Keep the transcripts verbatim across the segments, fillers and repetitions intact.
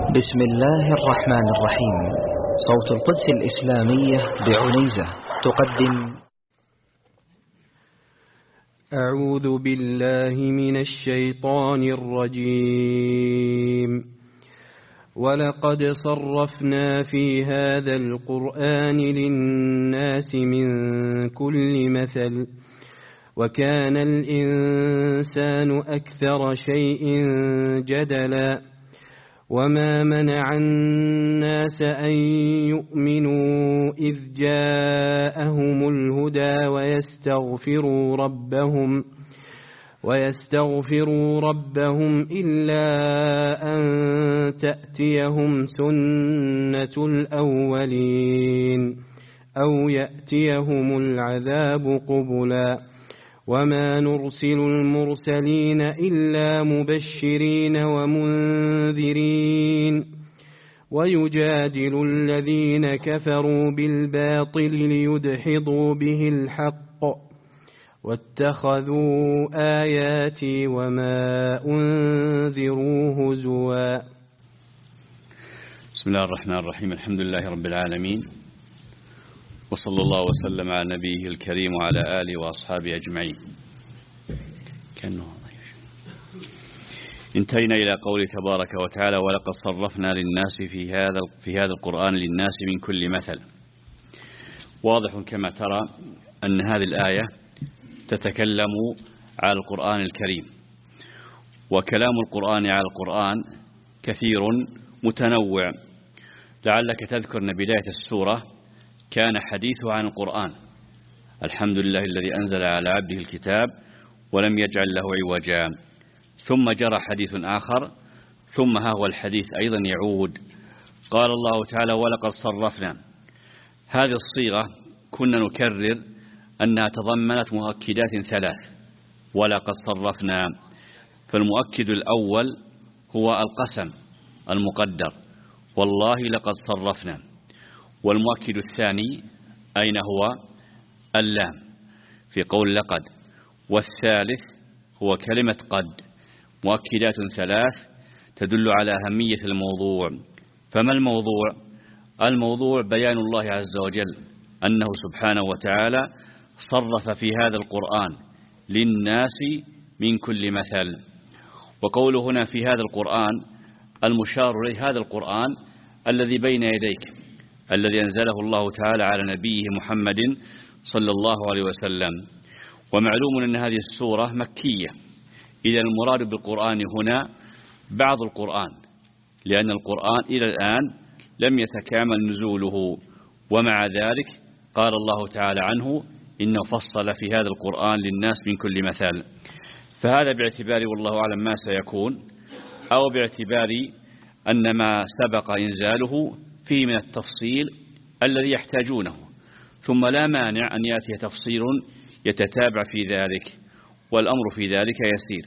بسم الله الرحمن الرحيم. صوت القدس الإسلامية بعنيزة تقدم. أعوذ بالله من الشيطان الرجيم. ولقد صرفنا في هذا القرآن للناس من كل مثل وكان الإنسان أكثر شيء جدلا وما منع الناس أن يؤمنوا إذ جاءهم الهدى ويستغفروا ربهم ويستغفروا ربهم إلا أن تأتيهم سنة الأولين أو يأتيهم العذاب قبلا وما نرسل المرسلين إلا مبشرين ومنذرين ويجادل الذين كفروا بالباطل ليدحضوا به الحق واتخذوا آياتي وما أنذروا هزوا. بسم الله الرحمن الرحيم. الحمد لله رب العالمين، وصلى الله وسلم على نبيه الكريم وعلى آله وأصحابه أجمعين. كأنه انتهينا إلى قوله تبارك وتعالى: ولقد صرفنا للناس في هذا في هذا القرآن للناس من كل مثل. واضح كما ترى أن هذه الآية تتكلم على القرآن الكريم، وكلام القرآن على القرآن كثير متنوع. لعلك تذكر أن بداية السورة كان حديثه عن القرآن: الحمد لله الذي أنزل على عبده الكتاب ولم يجعل له عوجا. ثم جرى حديث آخر، ثم ها هو الحديث أيضا يعود. قال الله تعالى: ولقد صرفنا. هذه الصيغة كنا نكرر أنها تضمنت مؤكدات ثلاث: ولقد صرفنا. فالمؤكد الأول هو القسم المقدر: والله لقد صرفنا. والمؤكد الثاني أين هو؟ اللام في قول لقد. والثالث هو كلمة قد. مؤكدات ثلاث تدل على أهمية الموضوع. فما الموضوع؟ الموضوع بيان الله عز وجل أنه سبحانه وتعالى صرف في هذا القرآن للناس من كل مثل. وقوله هنا في هذا القرآن المشار إليه هذا القرآن الذي بين يديك، الذي أنزله الله تعالى على نبيه محمد صلى الله عليه وسلم. ومعلوم أن هذه السورة مكية، إذا المراد بالقرآن هنا بعض القرآن، لأن القرآن إلى الآن لم يتكامل نزوله، ومع ذلك قال الله تعالى عنه: إنه فصل في هذا القرآن للناس من كل مثل. فهذا باعتبار والله أعلم ما سيكون، أو باعتبار أن ما سبق إنزاله فيه من التفصيل الذي يحتاجونه، ثم لا مانع أن يأتي تفصيل يتتابع في ذلك، والأمر في ذلك يسير.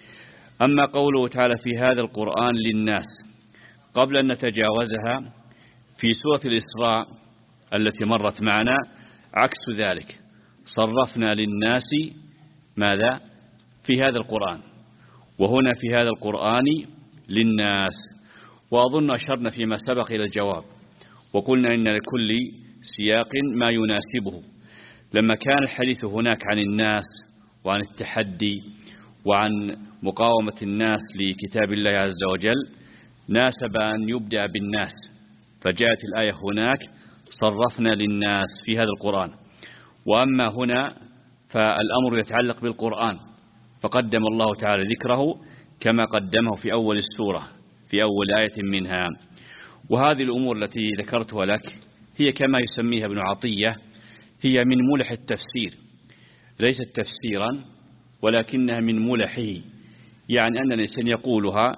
أما قوله تعالى في هذا القرآن للناس، قبل أن نتجاوزها، في سورة الإسراء التي مرت معنا عكس ذلك: صرفنا للناس ماذا؟ في هذا القرآن، وهنا في هذا القرآن للناس. وأظن أشرنا فيما سبق إلى الجواب، وقلنا إن لكل سياق ما يناسبه. لما كان الحديث هناك عن الناس وعن التحدي وعن مقاومة الناس لكتاب الله عز وجل، ناسب أن يبدأ بالناس، فجاءت الآية هناك: صرفنا للناس في هذا القرآن. وأما هنا فالأمر يتعلق بالقرآن، فقدم الله تعالى ذكره كما قدمه في أول السورة في أول آية منها. وهذه الأمور التي ذكرتها لك هي كما يسميها ابن عطية، هي من ملح التفسير، ليست تفسيرا ولكنها من ملحه، يعني أن الإنسان يقولها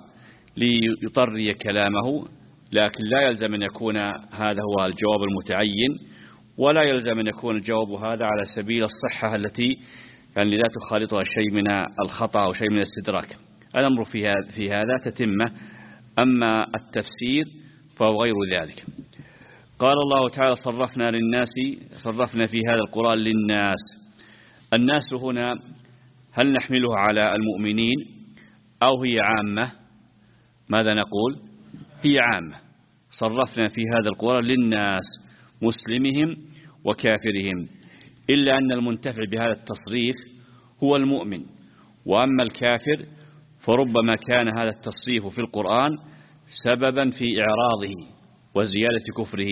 ليطري كلامه، لكن لا يلزم أن يكون هذا هو الجواب المتعين، ولا يلزم أن يكون الجواب هذا على سبيل الصحة التي يعني لا تخالطها شيء من الخطأ أو شيء من الاستدراك. الأمر في هذا تتمة، أما التفسير فهو غير ذلك. قال الله تعالى: صرفنا للناس، صرفنا في هذا القرآن للناس. الناس هنا هل نحمله على المؤمنين أو هي عامة؟ ماذا نقول؟ هي عامة، صرفنا في هذا القرآن للناس مسلمهم وكافرهم، إلا أن المنتفع بهذا التصريف هو المؤمن، وأما الكافر فربما كان هذا التصريف في القرآن سببا في إعراضه وزيادة كفره.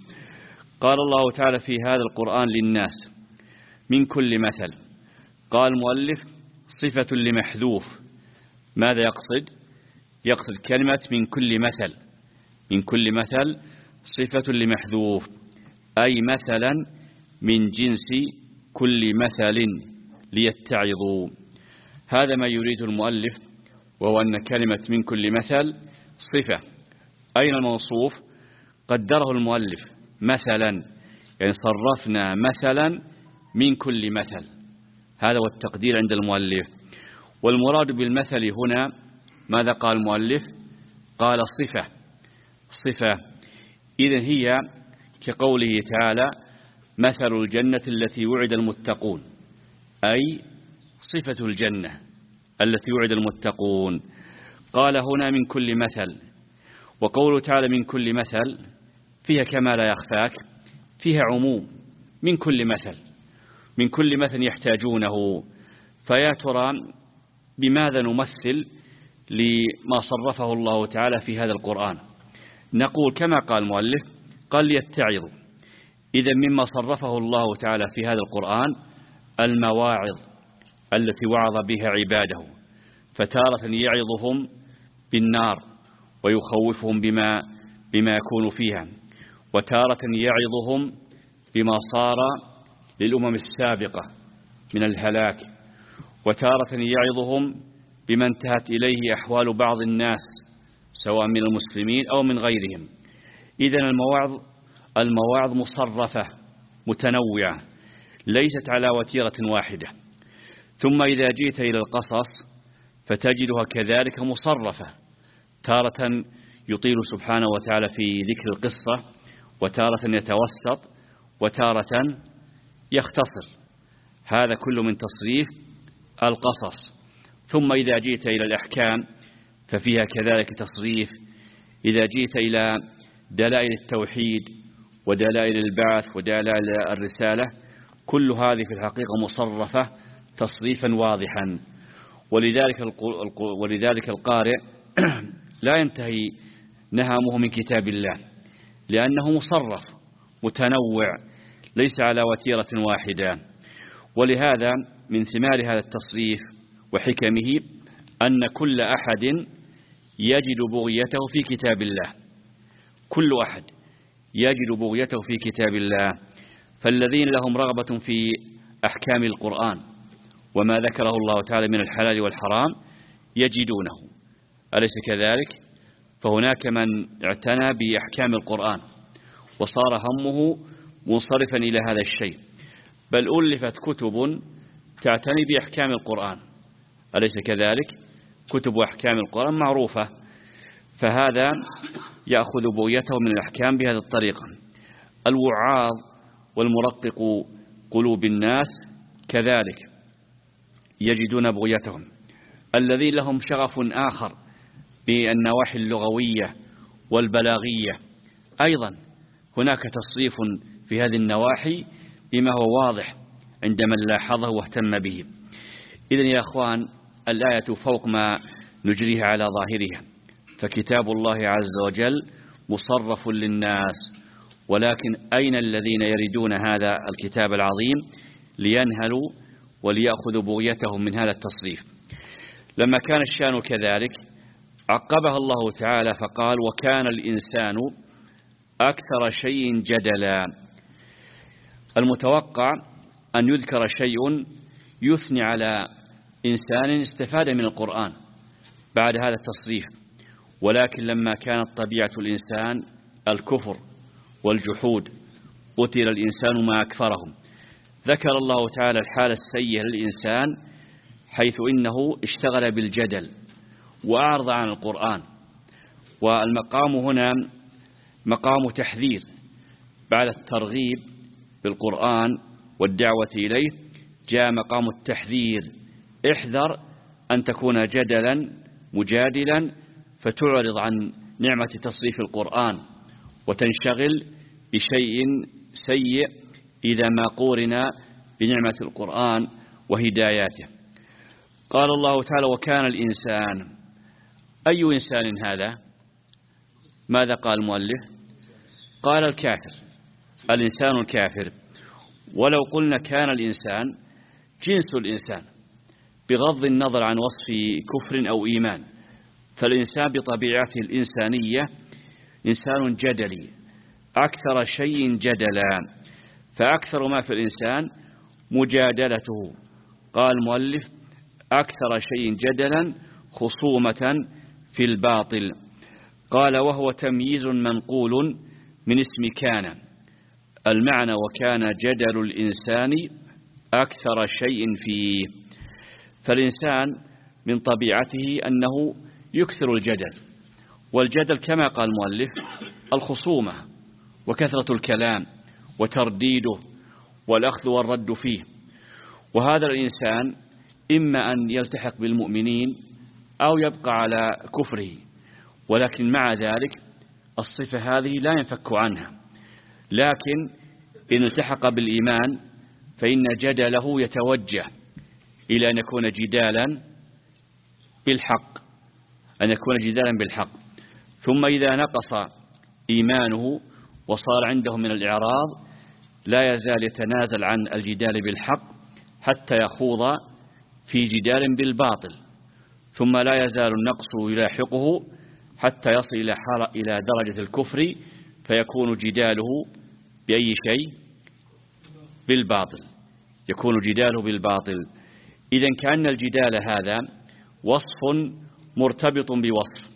قال الله تعالى في هذا القرآن للناس من كل مثل. قال المؤلف صفة لمحذوف. ماذا يقصد؟ يقصد كلمة من كل مثل. من كل مثل صفة لمحذوف، أي مثلا من جنس كل مثل ليتعظوا. هذا ما يريد المؤلف، وهو أن كلمة من كل مثل صفة. أين الموصوف؟ قدره المؤلف مثلا، يعني صرفنا مثلا من كل مثل. هذا هو التقدير عند المؤلف. والمراد بالمثل هنا ماذا قال المؤلف؟ قال صفة. صفة إذن هي كقوله تعالى مثل الجنة التي وعد المتقون، أي صفة الجنة التي وعد المتقون. قال هنا من كل مثل. وقوله تعالى من كل مثل فيها كما لا يخفاك، فيها عموم من كل مثل، من كل مثل يحتاجونه. فيا ترى بماذا نمثل لما صرفه الله تعالى في هذا القرآن؟ نقول كما قال المؤلف، قال ليتعظوا. إذا مما صرفه الله تعالى في هذا القرآن المواعظ التي وعظ بها عباده، فتارة يعظهم بالنار ويخوفهم بما بما يكون فيها، وتارة يعظهم بما صار للأمم السابقة من الهلاك، وتارة يعظهم بما انتهت إليه أحوال بعض الناس سواء من المسلمين أو من غيرهم. إذن المواعظ المواعظ مصرفة متنوعة ليست على وتيرة واحدة. ثم إذا جئت إلى القصص فتجدها كذلك مصرفة، تارة يطيل سبحانه وتعالى في ذكر القصة، وتارة يتوسط، وتارة يختصر. هذا كله من تصريف القصص. ثم إذا جئت إلى الأحكام ففيها كذلك تصريف. إذا جئت إلى دلائل التوحيد ودلائل البعث ودلائل الرسالة كل هذه في الحقيقة مصرفة تصريفا واضحا. ولذلك ولذلك القارئ لا ينتهي نهمه من كتاب الله، لأنه مصرف متنوع ليس على وتيرة واحدة. ولهذا من ثمار هذا التصريف وحكمه أن كل أحد يجد بغيته في كتاب الله، كل أحد يجد بغيته في كتاب الله. فالذين لهم رغبة في أحكام القرآن وما ذكره الله تعالى من الحلال والحرام يجدونه، أليس كذلك؟ فهناك من اعتنى بأحكام القرآن وصار همه منصرفا إلى هذا الشيء، بل ألفت كتب تعتني بأحكام القرآن، أليس كذلك؟ كتب أحكام القرآن معروفة. فهذا يأخذ بغيته من الأحكام بهذه الطريقة. الوعاظ والمرقق قلوب الناس كذلك يجدون بغيتهم. الذين لهم شغف آخر بالنواحي اللغوية والبلاغية أيضا هناك تصريف في هذه النواحي بما هو واضح عند من لاحظه واهتم به. إذن يا أخوان الآية فوق ما نجريها على ظاهرها، فكتاب الله عز وجل مصرف للناس، ولكن أين الذين يريدون هذا الكتاب العظيم لينهلوا وليأخذوا بغيتهم من هذا التصريف؟ لما كان الشأن كذلك عقبها الله تعالى فقال وكان الإنسان أكثر شيء جدلا. المتوقع أن يذكر شيء يثني على إنسان استفاد من القرآن بعد هذا التصريف، ولكن لما كانت طبيعة الإنسان الكفر والجحود قتل الإنسان ما أكفرهم. ذكر الله تعالى الحالة السيئة للإنسان حيث إنه اشتغل بالجدل وأعرض عن القرآن. والمقام هنا مقام تحذير بعد الترغيب بالقرآن والدعوة إليه، جاء مقام التحذير. احذر أن تكون جدلا مجادلا فتعرض عن نعمة تصريف القرآن وتنشغل بشيء سيء إذا ما قورن بنعمة القرآن وهداياته. قال الله تعالى وكان الإنسان، أي إنسان هذا؟ ماذا قال المؤلف؟ قال الكافر، الإنسان الكافر. ولو قلنا كان الإنسان جنس الإنسان بغض النظر عن وصف كفر أو إيمان، فالإنسان بطبيعته الإنسانية إنسان جدلي أكثر شيء جدلا، فأكثر ما في الإنسان مجادلته. قال المؤلف أكثر شيء جدلا خصومة في الباطل. قال وهو تمييز منقول من اسم كان، المعنى وكان جدل الإنسان أكثر شيء فيه. فالإنسان من طبيعته أنه يكثر الجدل، والجدل كما قال المؤلف الخصومة وكثرة الكلام وترديده والأخذ والرد فيه. وهذا الإنسان إما أن يلتحق بالمؤمنين أو يبقى على كفره، ولكن مع ذلك الصفة هذه لا ينفك عنها. لكن إن التحق بالإيمان فإن جدله يتوجه إلى أن يكون جدالا بالحق، أن يكون جدالا بالحق. ثم إذا نقص إيمانه وصار عنده من الإعراض لا يزال يتنازل عن الجدال بالحق حتى يخوض في جدال بالباطل، ثم لا يزال النقص يلاحقه حتى يصل إلى إلى درجة الكفر، فيكون جداله بأي شيء؟ بالباطل، يكون جداله بالباطل. إذن كأن الجدال هذا وصف مرتبط بوصف،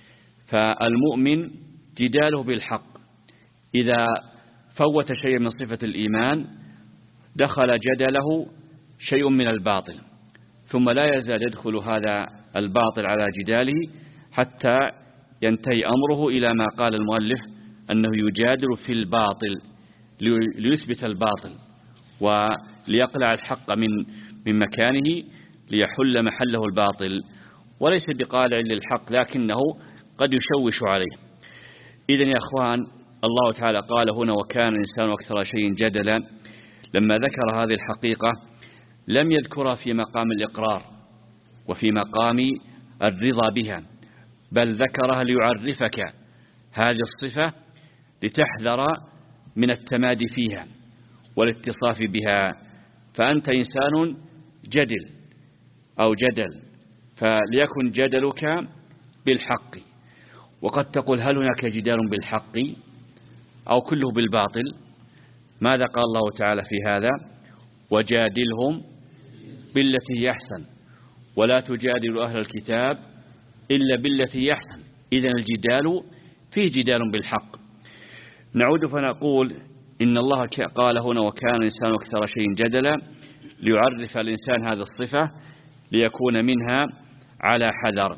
فالمؤمن جداله بالحق إذا فوت شيء من صفة الإيمان دخل جدله شيء من الباطل، ثم لا يزال يدخل هذا الباطل على جداله حتى ينتهي أمره إلى ما قال المؤلف أنه يجادل في الباطل ليثبت الباطل وليقلع الحق من من مكانه ليحل محله الباطل، وليس بقالع للحق لكنه قد يشوش عليه. إذن يا أخوان الله تعالى قال هنا وكان الإنسان أكثر شيء جدلا، لما ذكر هذه الحقيقة لم يذكرها في مقام الإقرار وفي مقام الرضا بها، بل ذكرها ليعرفك هذه الصفة لتحذر من التمادي فيها والاتصاف بها. فأنت إنسان جدل أو جدل، فليكن جدلك بالحق. وقد تقول هل هناك جدال بالحق أو كله بالباطل؟ ماذا قال الله تعالى في هذا؟ وجادلهم بالتي هي أحسن ولا تجادل أهل الكتاب إلا بالتي هي أحسن. إذن الجدال فيه جدال بالحق. نعود فنقول إن الله قال هنا وكان الإنسان أكثر شيء جدلا ليعرف الإنسان هذه الصفة ليكون منها على حذر.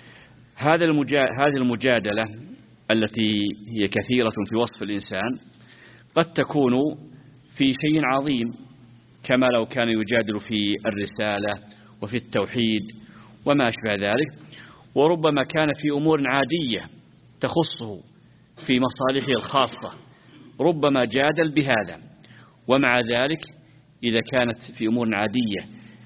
هذا هذه المجادلة التي هي كثيرة في وصف الإنسان قد تكون في شيء عظيم كما لو كان يجادل في الرسالة وفي التوحيد وما أشبه ذلك، وربما كان في أمور عادية تخصه في مصالحه الخاصة ربما جادل بهذا، ومع ذلك إذا كانت في أمور عادية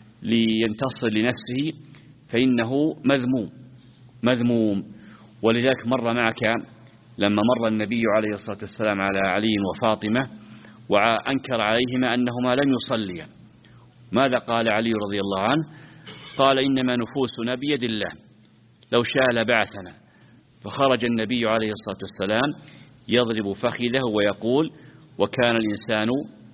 لينتصر لنفسه فإنه مذموم مذموم. ولذلك مر معك لما مر النبي عليه الصلاة والسلام على علي وفاطمة وأنكر عليهما أنهما لم يصليا، ماذا قال علي رضي الله عنه؟ قال إنما نفوسنا بيد الله لو شاء لبعثنا. فخرج النبي عليه الصلاة والسلام يضرب فخذه ويقول وكان الإنسان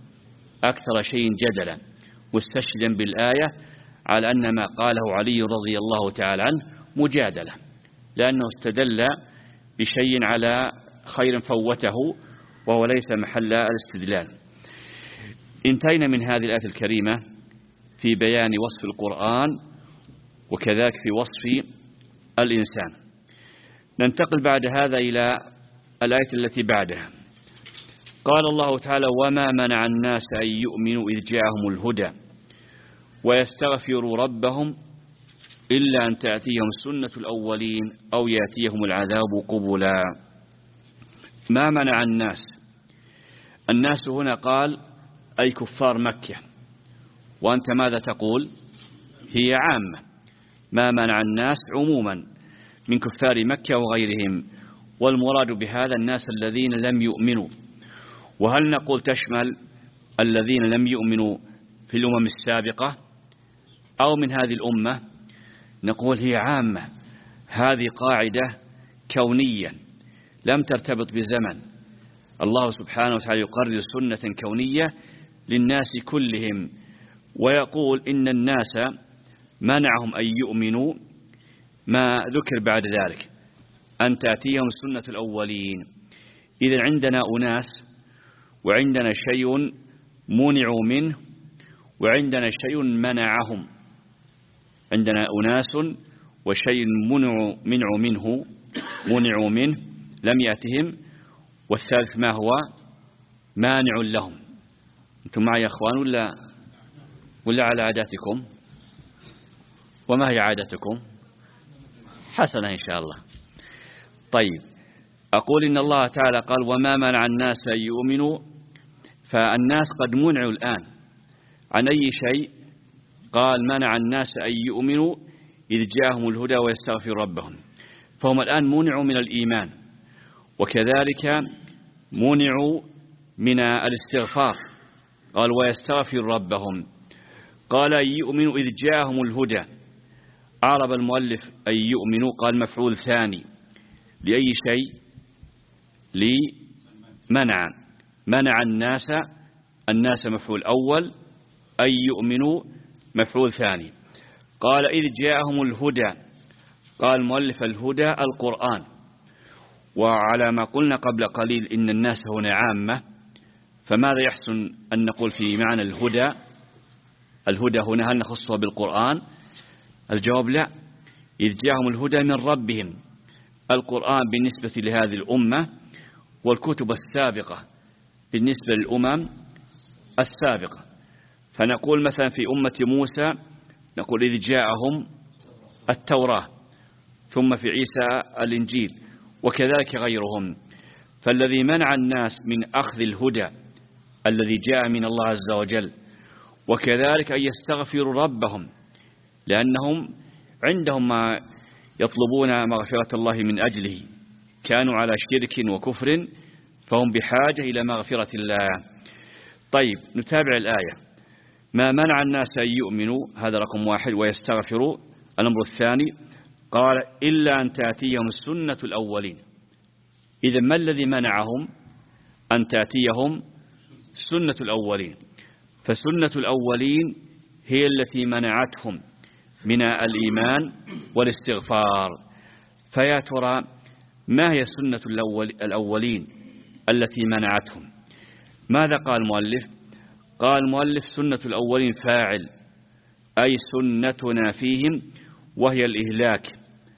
أكثر شيء جدلا، مستشهدا بالآية على أن ما قاله علي رضي الله تعالى عنه مجادلة، لأنه استدل بشيء على خير فوته وهو ليس محل الاستدلال. انتهينا من هذه الآية الكريمة في بيان وصف القرآن وكذلك في وصف الإنسان. ننتقل بعد هذا إلى الآية التي بعدها. قال الله تعالى وما منع الناس أن يؤمنوا إذ جاءهم الهدى ويستغفروا ربهم إلا أن تأتيهم سنة الأولين أو يأتيهم العذاب قبلا. ما منع الناس؟ الناس هنا قال أي كفار مكة، وأنت ماذا تقول؟ هي عامة. ما منع الناس عموما من كفار مكة وغيرهم، والمراد بهذا الناس الذين لم يؤمنوا. وهل نقول تشمل الذين لم يؤمنوا في الأمم السابقة أو من هذه الأمة؟ نقول هي عامة. هذه قاعدة كونية لم ترتبط بزمن. الله سبحانه وتعالى يقرر سنة كونية للناس كلهم، ويقول إن الناس منعهم أن يؤمنوا ما ذكر بعد ذلك، أن تأتيهم سنة الأولين. إذا عندنا أناس وعندنا شيء منعوا منه وعندنا شيء منعهم. عندنا أناس وشيء منعوا منعوا منه منعوا منه لم يأتهم، والثالث ما هو؟ مانع لهم. أنتم معي يا أخوان ولا ولا على عاداتكم؟ وما هي عادتكم؟ حسنة إن شاء الله. طيب، أقول إن الله تعالى قال وما منع الناس أن يؤمنوا، فالناس قد منعوا الآن عن أي شيء؟ قال منع الناس أن يؤمنوا إذ جاءهم الهدى ويستغفروا ربهم، فهم الآن منعوا من الإيمان، وكذلك منعوا من الاستغفار. قال ويستغفروا ربهم، قال أن يؤمنوا إذ جاءهم الهدى. أعرب المؤلف أن يؤمنوا قال مفعول ثاني لأي شيء؟ لمنع. منع الناس، الناس مفعول أول، أن يؤمنوا مفعول ثاني. قال إذ جاءهم الهدى، قال المؤلف الهدى القرآن. وعلى ما قلنا قبل قليل إن الناس هنا عامة، فماذا يحسن أن نقول في معنى الهدى؟ الهدى هنا هل نخصها بالقرآن؟ الجواب لا. إذ جاءهم الهدى من ربهم. القرآن بالنسبة لهذه الأمة، والكتب السابقة بالنسبة للأمم السابقة. فنقول مثلا في أمة موسى نقول إذ جاءهم التوراة، ثم في عيسى الإنجيل، وكذلك غيرهم. فالذي منع الناس من أخذ الهدى الذي جاء من الله عز وجل، وكذلك أن يستغفروا ربهم، لأنهم عندهم ما يطلبون مغفرة الله من أجله، كانوا على شرك وكفر فهم بحاجة إلى مغفرة الله. طيب نتابع الآية. ما منع الناس أن يؤمنوا، هذا رقم واحد، ويستغفروا. الأمر الثاني قال إلا أن تأتيهم السنة الأولين. إذا ما الذي منعهم أن تأتيهم سنة الأولين؟ فسنة الأولين هي التي منعتهم من الإيمان والاستغفار. فيا ترى ما هي سنة الأول الأولين التي منعتهم؟ ماذا قال المؤلف؟ قال المؤلف سنة الأولين فاعل، أي سنتنا فيهم، وهي الإهلاك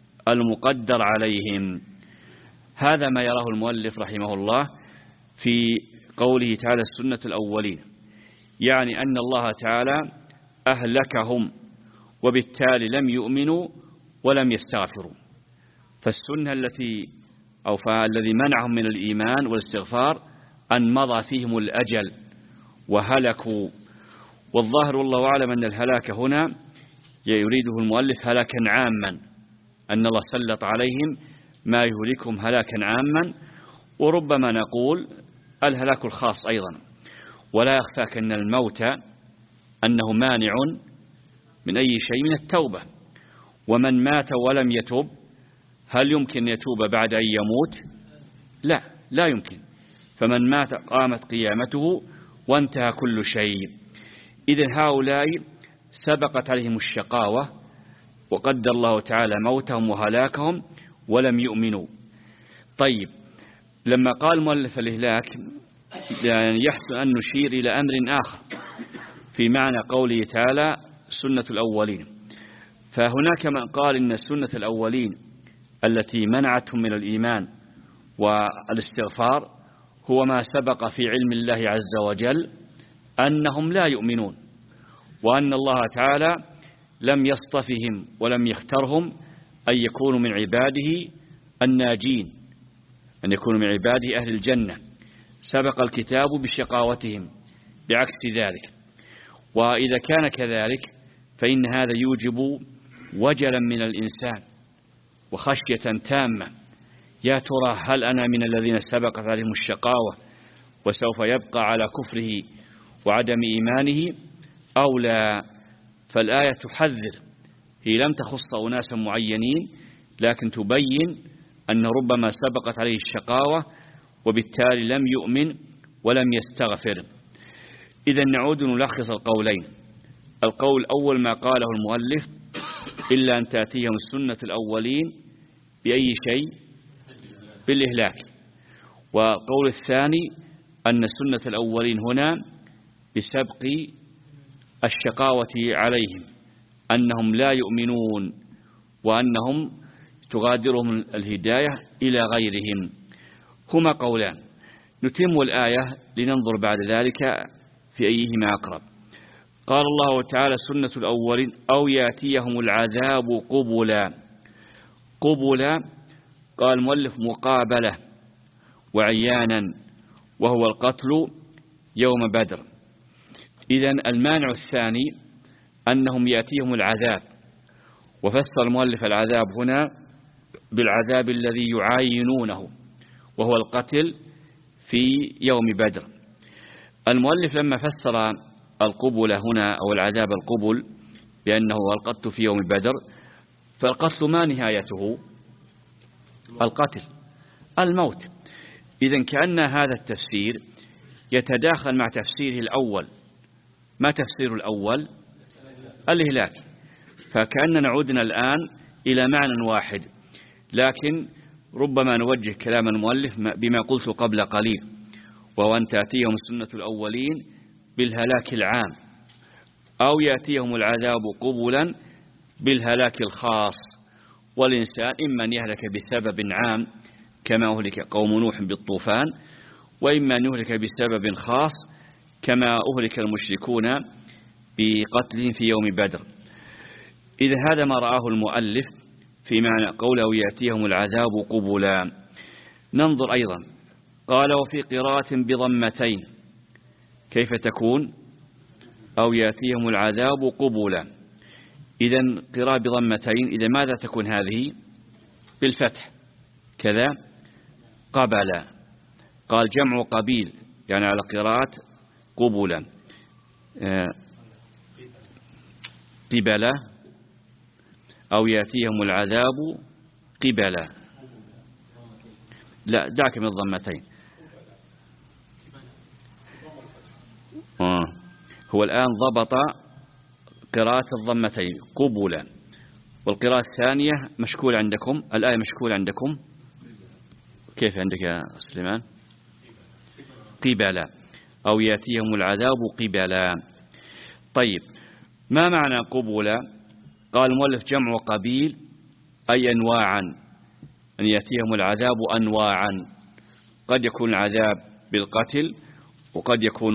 المقدر عليهم. هذا ما يراه المؤلف رحمه الله في قوله تعالى سنة الأولين، يعني أن الله تعالى أهلكهم، وبالتالي لم يؤمنوا ولم يستغفروا. فالسنة التي أو فالذي منعهم من الإيمان والاستغفار أن مضى فيهم الأجل وهلكوا. والظاهر والله أعلم أن الهلاك هنا يريده المؤلف هلاكا عاما، أن الله سلط عليهم ما يهلكهم هلاكا عاما. وربما نقول الهلاك الخاص أيضا. ولا يخفاك أن الموت أنه مانع من أي شيء من التوبة، ومن مات ولم يتوب هل يمكن يتوب بعد أن يموت؟ لا، لا يمكن. فمن مات قامت قيامته وانتهى كل شيء. إذن هؤلاء سبقت عليهم الشقاوة، وقدر الله تعالى موتهم وهلاكهم ولم يؤمنوا. طيب، لما قال مؤلف الإهلاك يعني يحسن أن نشير إلى أمر آخر في معنى قوله تعالى سنة الأولين. فهناك من قال إن سنة الأولين التي منعتهم من الإيمان والاستغفار هو ما سبق في علم الله عز وجل أنهم لا يؤمنون، وأن الله تعالى لم يصطفهم ولم يخترهم أن يكونوا من عباده الناجين، أن يكونوا من عباده أهل الجنة، سبق الكتاب بشقاوتهم بعكس ذلك. وإذا كان كذلك فإن هذا يوجب وجلا من الإنسان وخشية تامة، يا ترى هل أنا من الذين سبقت عليهم الشقاوة وسوف يبقى على كفره وعدم إيمانه أو لا؟ فالآية تحذر، هي لم تخص أناسا معينين لكن تبين أن ربما سبقت عليه الشقاوة وبالتالي لم يؤمن ولم يستغفر. إذا نعود نلخص القولين. القول الأول ما قاله المؤلف إلا أن تأتيهم السنة الأولين بأي شيء؟ بالإهلاك. والقول الثاني أن سنة الأولين هنا بسبق الشقاوة عليهم، أنهم لا يؤمنون وأنهم تغادرهم الهداية إلى غيرهم. هما قولان، نتم الآية لننظر بعد ذلك في أيهما أقرب. قال الله تعالى سنة الأولين أو يأتيهم العذاب قبلا. قبلا قال المؤلف مقابلة وعيانا، وهو القتل يوم بدر. إذن المانع الثاني أنهم يأتيهم العذاب، وفسر المؤلف العذاب هنا بالعذاب الذي يعاينونه وهو القتل في يوم بدر. المؤلف لما فسر القبل هنا أو العذاب القبل بأنه القتل في يوم بدر، فالقتل ما نهايته؟ القتل، الموت. إذن كأن هذا التفسير يتداخل مع تفسيره الأول. ما تفسير الأول؟ الإهلاك. فكأننا عدنا الآن إلى معنى واحد، لكن ربما نوجه كلام المؤلف بما قلت قبل قليل، وهو أن تأتيهم سنة الأولين بالهلاك العام، أو يأتيهم العذاب قبلا بالهلاك الخاص. والإنسان إما أن يهلك بسبب عام كما أهلك قوم نوح بالطوفان، وإما أن يهلك بسبب خاص كما أهلك المشركون بقتلهم في يوم بدر. إذا هذا ما رآه المؤلف في معنى قوله يأتيهم العذاب قبلا. ننظر أيضا، قال وفي قراءة بضمتين كيف تكون؟ أو يأتيهم العذاب قبلا. إذن قراءة بضمتين، إذا ماذا تكون هذه؟ بالفتح كذا قبلا. قال جمع قبيل يعني على قراءة قبلا. قبلا أو يأتيهم العذاب قبلا. لا دعك من الضمتين. آه. هو الآن ضبط قراءة الضمتين قبلا، والقراءة الثانية مشكول عندكم، الآية مشكول عندكم كيف عندك يا سليمان؟ قبلا أو يأتيهم العذاب قبلا. طيب ما معنى قبلا؟ قال المؤلف جمع قبيل أي أنواعا، أن يأتيهم العذاب أنواعا، قد يكون العذاب بالقتل، وقد يكون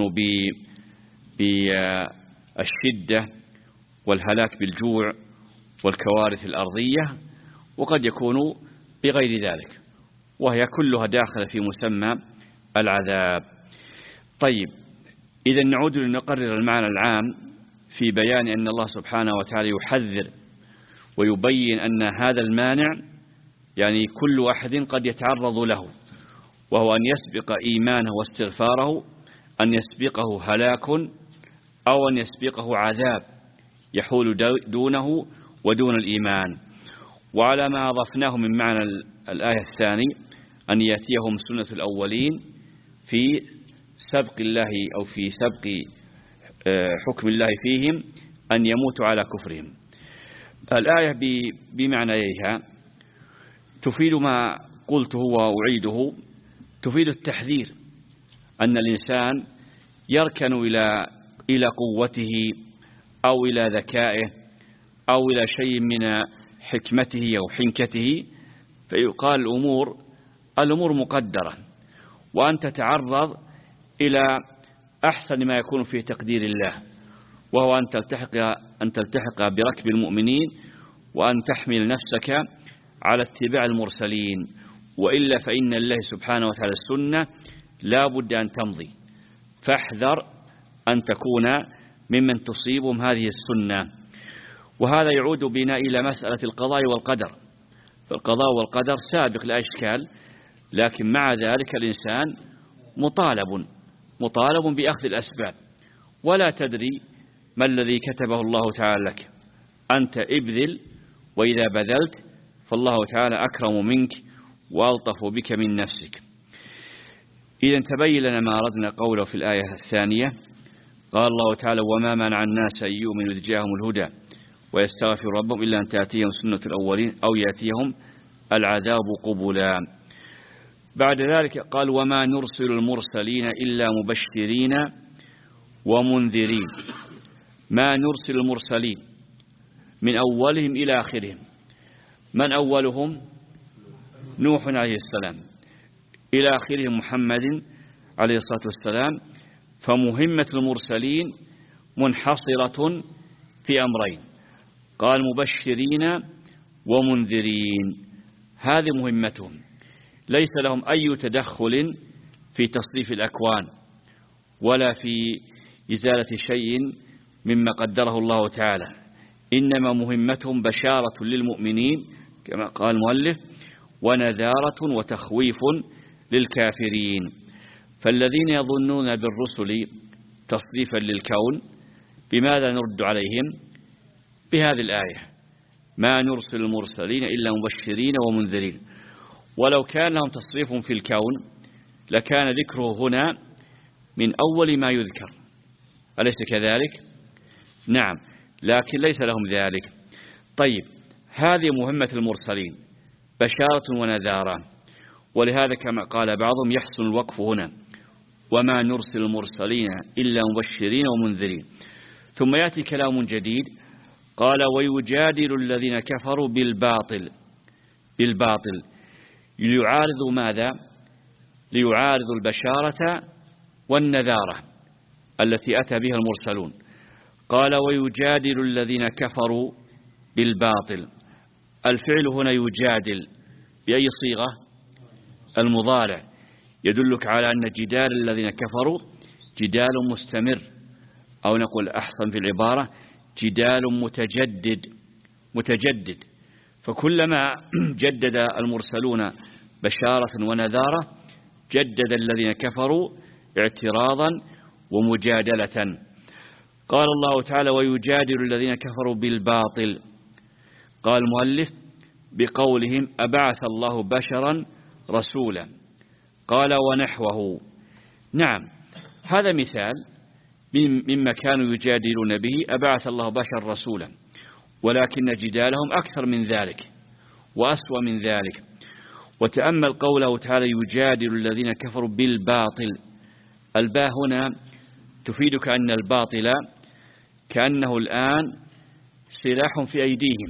بالشدة والهلاك بالجوع والكوارث الأرضية، وقد يكون بغير ذلك، وهي كلها داخلة في مسمى العذاب. طيب إذا نعود لنقرر المعنى العام في بيان أن الله سبحانه وتعالى يحذر ويبين أن هذا المانع يعني كل أحد قد يتعرض له، وهو أن يسبق إيمانه واستغفاره، أن يسبقه هلاك أو أن يسبقه عذاب يحول دونه ودون الإيمان. وعلى ما أضفناه من معنى الآية الثاني أن يأتيهم سنة الأولين في سبق الله أو في سبق حكم الله فيهم أن يموتوا على كفرهم. الآية بمعنيها تفيد ما قلته وأعيده، تفيد التحذير أن الإنسان يركن إلى إلى قوته أو إلى ذكائه أو إلى شيء من حكمته أو حنكته، فيقال الأمور الأمور مقدرة، وأن تتعرض إلى أحسن ما يكون في تقدير الله، وهو أن تلتحق, أن تلتحق بركب المؤمنين وأن تحمل نفسك على اتباع المرسلين، وإلا فإن الله سبحانه وتعالى السنة لا بد أن تمضي، فاحذر أن تكون ممن تصيبهم هذه السنة. وهذا يعود بنا إلى مسألة القضاء والقدر، فالقضاء والقدر سابق لا إشكال، لكن مع ذلك الإنسان مطالب مطالب بأخذ الأسباب، ولا تدري ما الذي كتبه الله تعالى لك. أنت ابذل، وإذا بذلت فالله تعالى أكرم منك وألطف بك من نفسك. إذا تبين لنا ما أردنا قوله في الآية الثانية. قال الله تعالى: وما منع الناس أن يؤمنوا إذ جاءهم الهدى ويستغفروا ربهم إلا أن تأتيهم سنة الأولين أو يأتيهم العذاب قبلا. بعد ذلك قال: وما نرسل المرسلين إلا مبشرين ومنذرين. ما نرسل المرسلين من أولهم إلى آخرهم. من أولهم؟ نوح عليه السلام، إلى آخرهم محمد عليه الصلاة والسلام. فمهمة المرسلين منحصرة في أمرين، قال مبشرين ومنذرين، هذه مهمتهم، ليس لهم أي تدخل في تصريف الأكوان ولا في إزالة شيء مما قدره الله تعالى، إنما مهمتهم بشارة للمؤمنين كما قال المؤلف، ونذارة وتخويف للكافرين. فالذين يظنون بالرسل تصريفا للكون بماذا نرد عليهم؟ بهذه الآية: ما نرسل المرسلين إلا مبشرين ومنذرين. ولو كان لهم تصريف في الكون لكان ذكره هنا من أول ما يذكر، أليس كذلك؟ نعم، لكن ليس لهم ذلك. طيب، هذه مهمة المرسلين، بشارة ونذارة. ولهذا كما قال بعضهم يحسن الوقف هنا: وما نرسل المرسلين إلا مبشرين ومنذرين. ثم يأتي كلام جديد، قال: ويجادل الذين كفروا بالباطل. بالباطل ليعارض ماذا؟ ليعارض البشارة والنذارة التي أتى بها المرسلون. قال: ويجادل الذين كفروا بالباطل. الفعل هنا يجادل بأي صيغة؟ المضارع، يدلك على أن جدال الذين كفروا جدال مستمر، أو نقول أحسن في العبارة جدال متجدد متجدد. فكلما جدد المرسلون بشارة ونذارة جدد الذين كفروا اعتراضا ومجادلة. قال الله تعالى: ويجادل الذين كفروا بالباطل. قال المؤلف: بقولهم أبعث الله بشرا رسولا. قال: ونحوه. نعم، هذا مثال مما كانوا يجادلون به، أبعث الله بشرا رسولا، ولكن جدالهم أكثر من ذلك وأسوأ من ذلك. وتأمل قوله تعالى: يجادل الذين كفروا بالباطل. الباء هنا تفيدك أن الباطل كأنه الآن سلاح في أيديهم،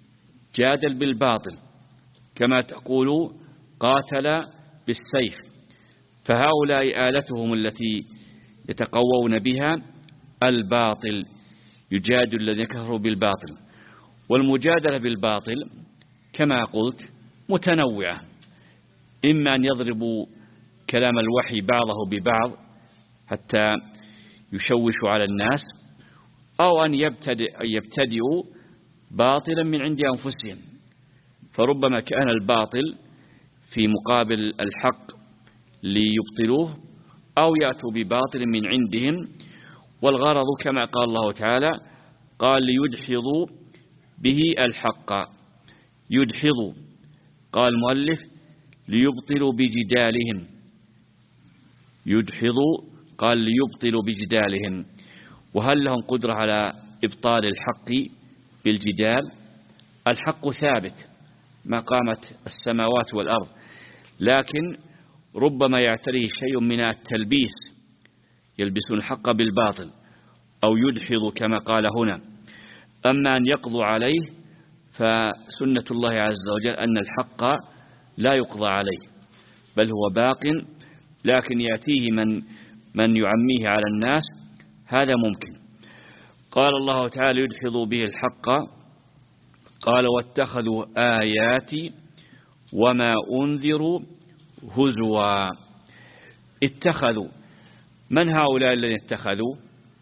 جادل بالباطل كما تقول قاتل بالسيف. فهؤلاء آلتهم التي يتقوون بها الباطل، يجادل الذين كفروا بالباطل. والمجادلة بالباطل كما قلت متنوعة، إما أن يضربوا كلام الوحي بعضه ببعض حتى يشوشوا على الناس، أو أن يبتدئ يبتدئوا باطلا من عند أنفسهم. فربما كان الباطل في مقابل الحق ليبطلوه، أو يأتوا بباطل من عندهم، والغرض كما قال الله تعالى: قال ليدحضوا به الحق. يدحضوا، قال المؤلف: ليبطلوا بجدالهم. يدحضوا قال ليبطلوا بجدالهم. وهل لهم قدرة على إبطال الحق بالجدال؟ الحق ثابت ما قامت السماوات والأرض، لكن ربما يعتريه شيء من التلبيس، يلبسون الحق بالباطل، أو يدحض كما قال هنا. أما أن يقضوا عليه فسنة الله عز وجل أن الحق لا يقضى عليه، بل هو باق، لكن يأتيه من من يعميه على الناس، هذا ممكن. قال الله تعالى يدحضوا به الحق، قال واتخذوا آياتي وما أنذروا هزوا. اتخذوا، من هؤلاء الذين اتخذوا؟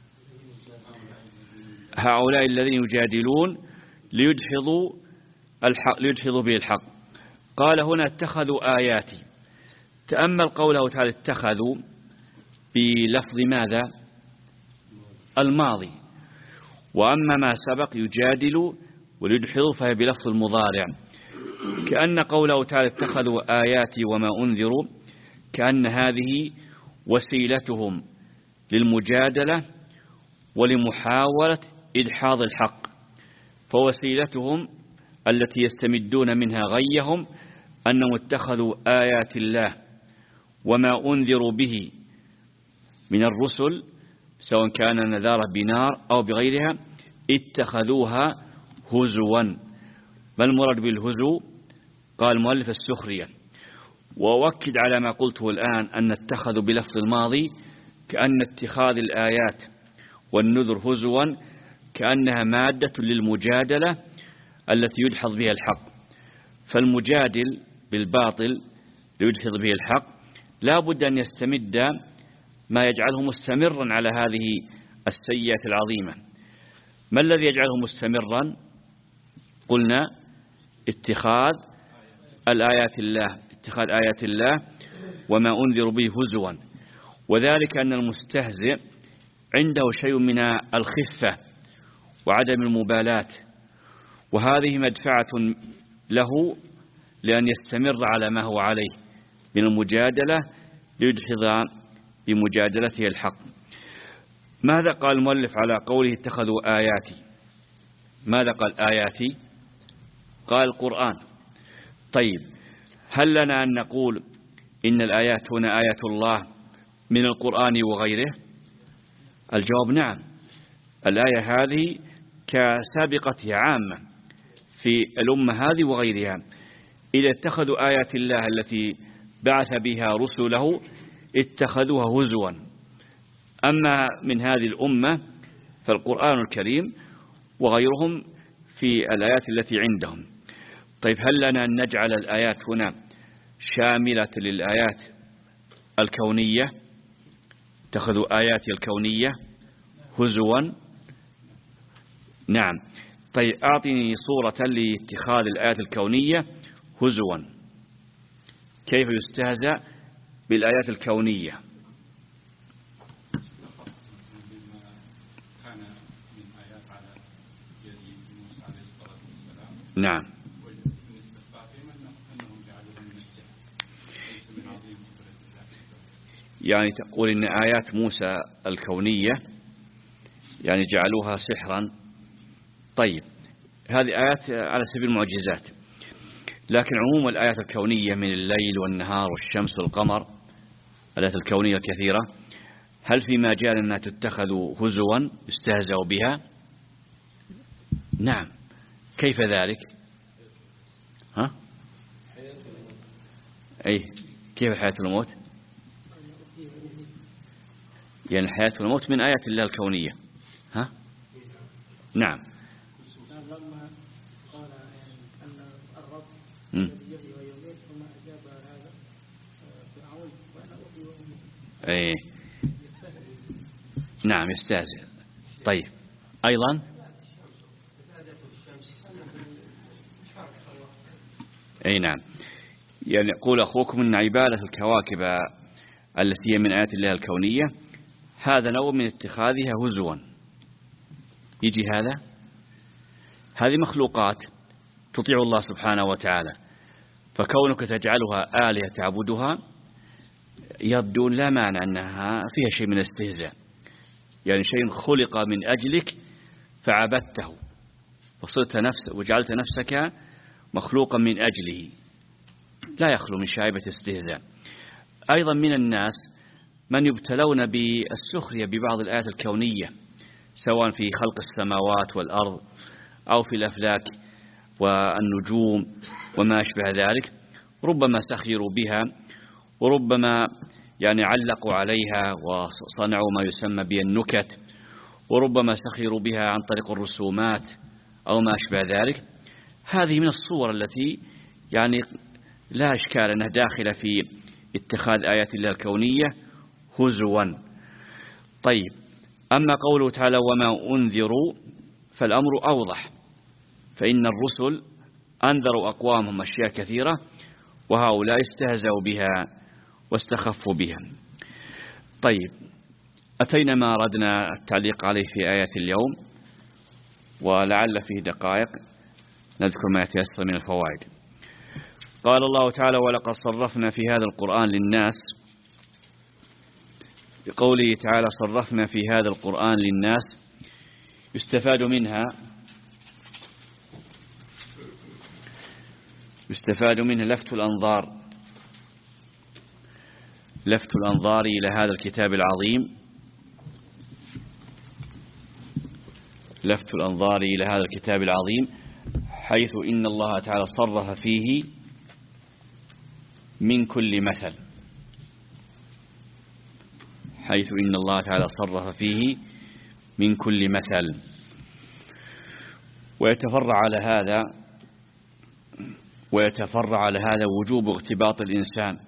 هؤلاء الذين يجادلون ليدحضوا الحق، ليدحضوا به الحق. قال هنا اتخذوا آياتي. تأمل قوله تعالى اتخذوا بلفظ ماذا؟ الماضي. وأما ما سبق يجادل وليدحضوا فهي بلفظ المضارع، كأن قوله تعالى اتخذوا آياتي وما أنذروا كأن هذه وسيلتهم للمجادلة ولمحاولة إدحاض الحق، فوسيلتهم التي يستمدون منها غيهم أنهم اتخذوا آيات الله وما أنذروا به من الرسل سواء كان نذارة بنار أو بغيرها اتخذوها هزوا. ما المراد بالهزو؟ قال المؤلف السخرية. وأؤكد على ما قلته الآن أن اتخذوا بلفظ الماضي كأن اتخاذ الآيات والنذر هزوا كأنها مادة للمجادلة التي يدحض بها الحق. فالمجادل بالباطل ليدحض به الحق لا بد أن يستمد ما يجعله مستمرا على هذه السيئة العظيمة. ما الذي يجعله مستمرا؟ قلنا اتخاذ الآيات الله، اتخاذ آيات الله وما أنذر به هزوا، وذلك أن المستهزئ عنده شيء من الخفة وعدم المبالاة، وهذه مدفعة له لأن يستمر على ما هو عليه من المجادلة ليدحض بمجادلته الحق. ماذا قال المؤلف على قوله اتخذوا آياتي؟ ماذا قال آياتي؟ قال القرآن. طيب هل لنا أن نقول إن الآيات هنا آيات الله من القرآن وغيره؟ الجواب نعم. الآية هذه كسابقتها عامة في الأمة هذه وغيرها. إذا اتخذوا آيات الله التي بعث بها رسله اتخذوها هزوا. أما من هذه الأمة فالقرآن الكريم وغيرهم في الآيات التي عندهم. طيب هل لنا أن نجعل الآيات هنا شاملة للآيات الكونية؟ اتخذوا آيات الكونية هزوا. نعم. طيب أعطني صورة لاتخاذ الآيات الكونية هزوا. كيف يستهزأ بالآيات الكونية؟ نعم. يعني تقول إن آيات موسى الكونية يعني جعلوها سحرا. طيب هذه آيات على سبيل المعجزات، لكن عموم الآيات الكونية من الليل والنهار والشمس والقمر، الآيات الكونية الكثيرة، هل في مجال أنها تتخذ هزوا يستهزأ بها؟ نعم. كيف ذلك؟ ها؟ أي كيف الحياة والموت؟ يعني الحياة والموت من آيات الله الكونية. ها؟ نعم. مم. ايه نعم يستهزئ. طيب ايضا اي نعم. يعني يقول اخوكم ان عبادة الكواكب التي هي من آيات الله الكونية هذا نوع من اتخاذها هزوا. يجي هذا، هذه مخلوقات تطيع الله سبحانه وتعالى، فكونك تجعلها آلهة تعبدها يبدو لا معنى أنها فيها شيء من الاستهزاء، يعني شيء خلق من أجلك فعبدته وصرت نفسك وجعلت نفسك مخلوقا من أجله، لا يخلو من شائبة استهزاء. أيضا من الناس من يبتلون بالسخرية ببعض الآيات الكونية سواء في خلق السماوات والأرض أو في الأفلاك والنجوم وما أشبه ذلك، ربما سخروا بها وربما يعني علقوا عليها وصنعوا ما يسمى بالنكت وربما سخروا بها عن طريق الرسومات أو ما أشبه ذلك. هذه من الصور التي يعني لا إشكال أنها داخلة في اتخاذ آيات الله الكونية هزوا. طيب، أما قوله تعالى وما أنذروا فالأمر أوضح، فإن الرسل أنذروا أقوامهم أشياء كثيرة وهؤلاء استهزأوا بها واستخفوا بها. طيب، أتينا ما أردنا التعليق عليه في آيات اليوم، ولعل فيه دقائق نذكر ما يتيسر من الفوائد. قال الله تعالى ولقد صرفنا في هذا القرآن للناس، بقوله تعالى صرفنا في هذا القرآن للناس يستفاد منها يستفاد منها لفت الأنظار لفت الأنظار إلى هذا الكتاب العظيم لفت الأنظار إلى هذا الكتاب العظيم حيث إن الله تعالى صرف فيه من كل مثل حيث إن الله تعالى صرف فيه من كل مثل ويتفرع على هذا ويتفرع على هذا وجوب اغتباط الإنسان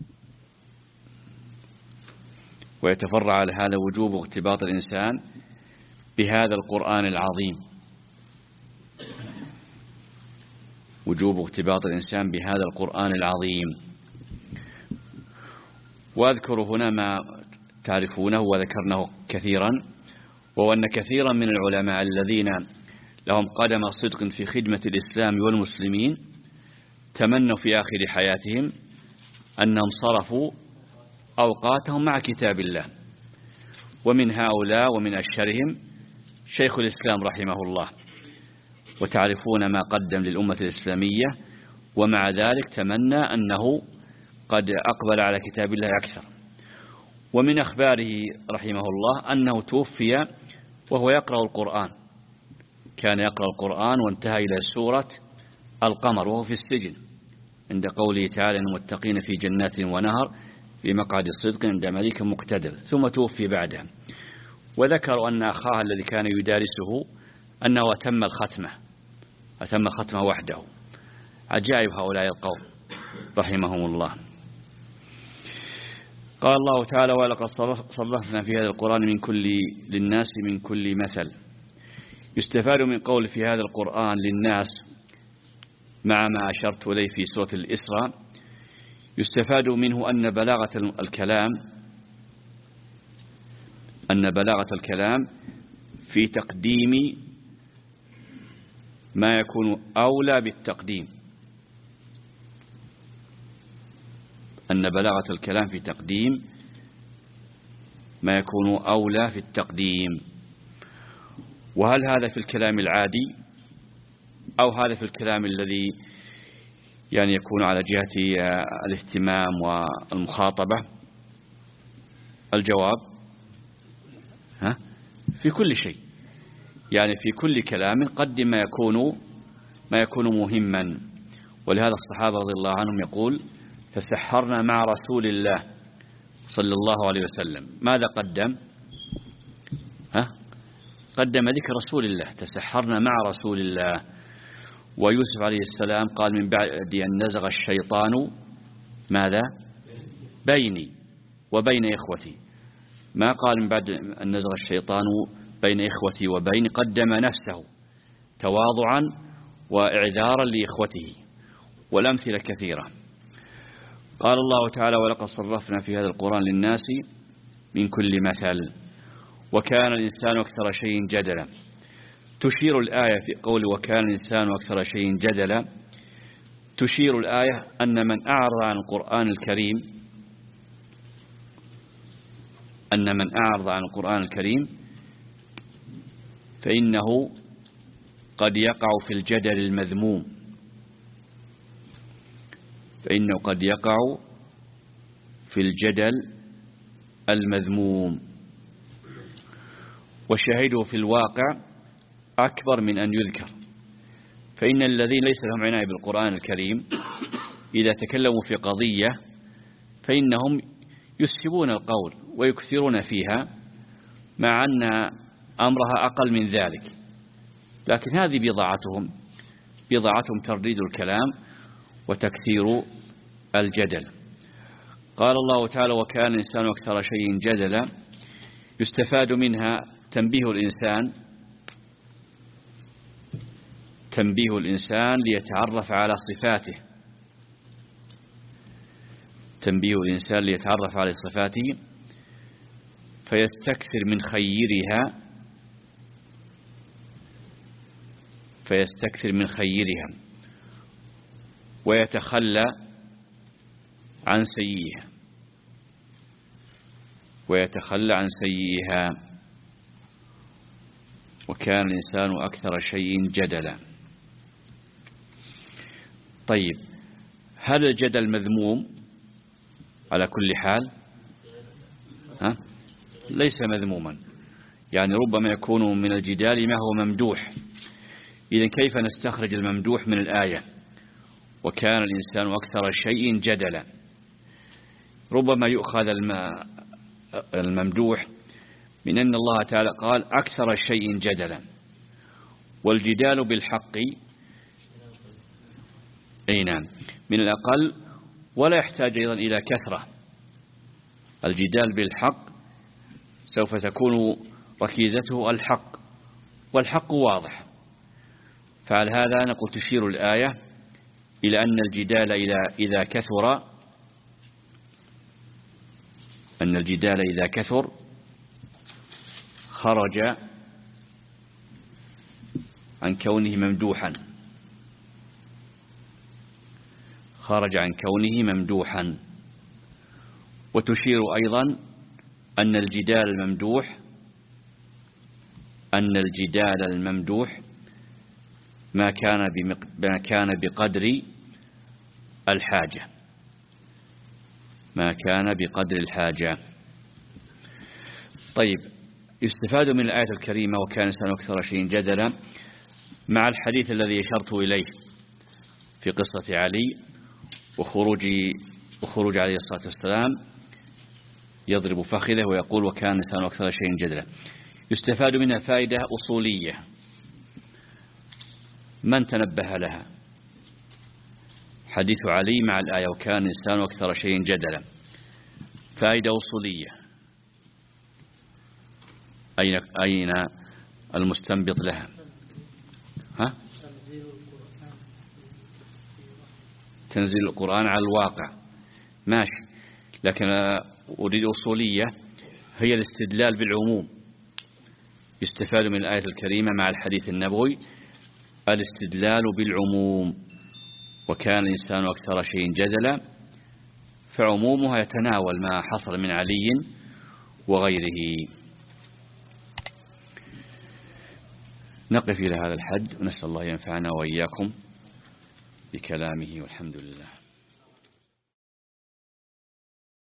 ويتفرع على هذا وجوب اغتباط الإنسان بهذا القرآن العظيم وجوب اغتباط الإنسان بهذا القرآن العظيم. وأذكر هنا ما تعرفونه وذكرناه كثيرا، وهو أن كثيرا من العلماء الذين لهم قدم صدق في خدمة الإسلام والمسلمين تمنوا في آخر حياتهم أنهم صرفوا أوقاتهم مع كتاب الله، ومن هؤلاء ومن أشهرهم شيخ الإسلام رحمه الله، وتعرفون ما قدم للأمة الإسلامية، ومع ذلك تمنى أنه قد أقبل على كتاب الله أكثر. ومن أخباره رحمه الله أنه توفي وهو يقرأ القرآن، كان يقرأ القرآن وانتهى إلى سورة القمر وهو في السجن عند قوله تعالى المتقين في جنات ونهر في مقعد الصدق عند مليك مقتدر، ثم توفي بعدها. وذكروا أن أخاه الذي كان يدارسه أنه أتم الختمة أتم الختمة وحده. عجائب هؤلاء القوم رحمهم الله. قال الله تعالى ولقد صرفنا في هذا القرآن من كل للناس من كل مثل. يستفاد من قول في هذا القرآن للناس مع ما أشرت إليه في سورة الإسراء، يستفاد منه أن بلاغة الكلام أن بلاغة الكلام في تقديم ما يكون أولى بالتقديم أن بلاغة الكلام في تقديم ما يكون أولى في التقديم. وهل هذا في الكلام العادي أو هذا في الكلام الذي يعني يكون على جهة الاهتمام والمخاطبة؟ الجواب ها في كل شيء، يعني في كل كلام قدم ما يكون ما يكون مهما. ولهذا الصحابة رضي الله عنهم يقول تسحرنا مع رسول الله صلى الله عليه وسلم. ماذا قدم؟ ها قدم ذكر رسول الله، تسحرنا مع رسول الله. ويوسف عليه السلام قال من بعد أن نزغ الشيطان ماذا بيني وبين إخوتي، ما قال من بعد أن نزغ الشيطان بين إخوتي وبين، قدم نفسه تواضعا وإعذارا لإخوته. والأمثلة كثيرة. قال الله تعالى ولقد صرفنا في هذا القرآن للناس من كل مثل وكان الإنسان أكثر شيء جدلا. تشير الآية في قول وكان الإنسان أكثر شيء جدلا، تشير الآية أن من أعرض عن القرآن الكريم أن من أعرض عن القرآن الكريم فإنه قد يقع في الجدل المذموم فإنه قد يقع في الجدل المذموم وشاهده في الواقع أكبر من أن يذكر. فإن الذين ليس لهم عناية بالقرآن الكريم إذا تكلموا في قضية فإنهم يسهبون القول ويكثرون فيها، مع أن أمرها أقل من ذلك، لكن هذه بضاعتهم بضاعتهم ترديد الكلام وتكثير الجدل. قال الله تعالى: وكان الإنسان أكثر شيء جدلا. يستفاد منها تنبيه الإنسان تنبيه الإنسان ليتعرف على صفاته تنبيه الإنسان ليتعرف على صفاته فيستكثر من خيرها فيستكثر من خيرها ويتخلى عن سيئها ويتخلى عن سيئها وكان الإنسان أكثر شيء جدلا. طيب، هل الجدل مذموم على كل حال؟ ها؟ ليس مذموما، يعني ربما يكون من الجدال ما هو ممدوح. إذن كيف نستخرج الممدوح من الآية؟ وكان الإنسان أكثر شيء جدلا. ربما يؤخذ الممدوح من أن الله تعالى قال أكثر شيء جدلا، والجدال بالحق أي نعم من الأقل ولا يحتاج أيضا إلى كثرة. الجدال بالحق سوف تكون ركيزته الحق، والحق واضح. فعلى هذا نقول تشير الآية إلى أن الجدال إذا كثر أن الجدال إذا كثر خرج عن كونه ممدوحا خرج عن كونه ممدوحا وتشير أيضا أن الجدال الممدوح أن الجدال الممدوح ما كان ما كان بقدر الحاجة ما كان بقدر الحاجة. طيب، يستفاد من الآية الكريمة وكان الإنسان أكثر شيء جدلا مع الحديث الذي أشرت إليه في قصة علي وخروج وخروج عليه الصلاة والسلام يضرب فخذه ويقول وكان الإنسان أكثر شيء جدلا. يستفاد منها فائدة أصولية من تنبه لها، حديث علي مع الآية وكان الإنسان أكثر شيء جدلا، فائدة أصولية. أين أين المستنبط لها؟ ها؟ تنزيل القرآن على الواقع ماشي، لكن أريد أصولية هي الاستدلال بالعموم. يستفاد من الآية الكريمة مع الحديث النبوي الاستدلال بالعموم، وكان الإنسان أكثر شيء جدلا، فعمومها يتناول ما حصل من علي وغيره. نقف إلى هذا الحد ونسأل الله ينفعنا وإياكم بكلامه والحمد لله.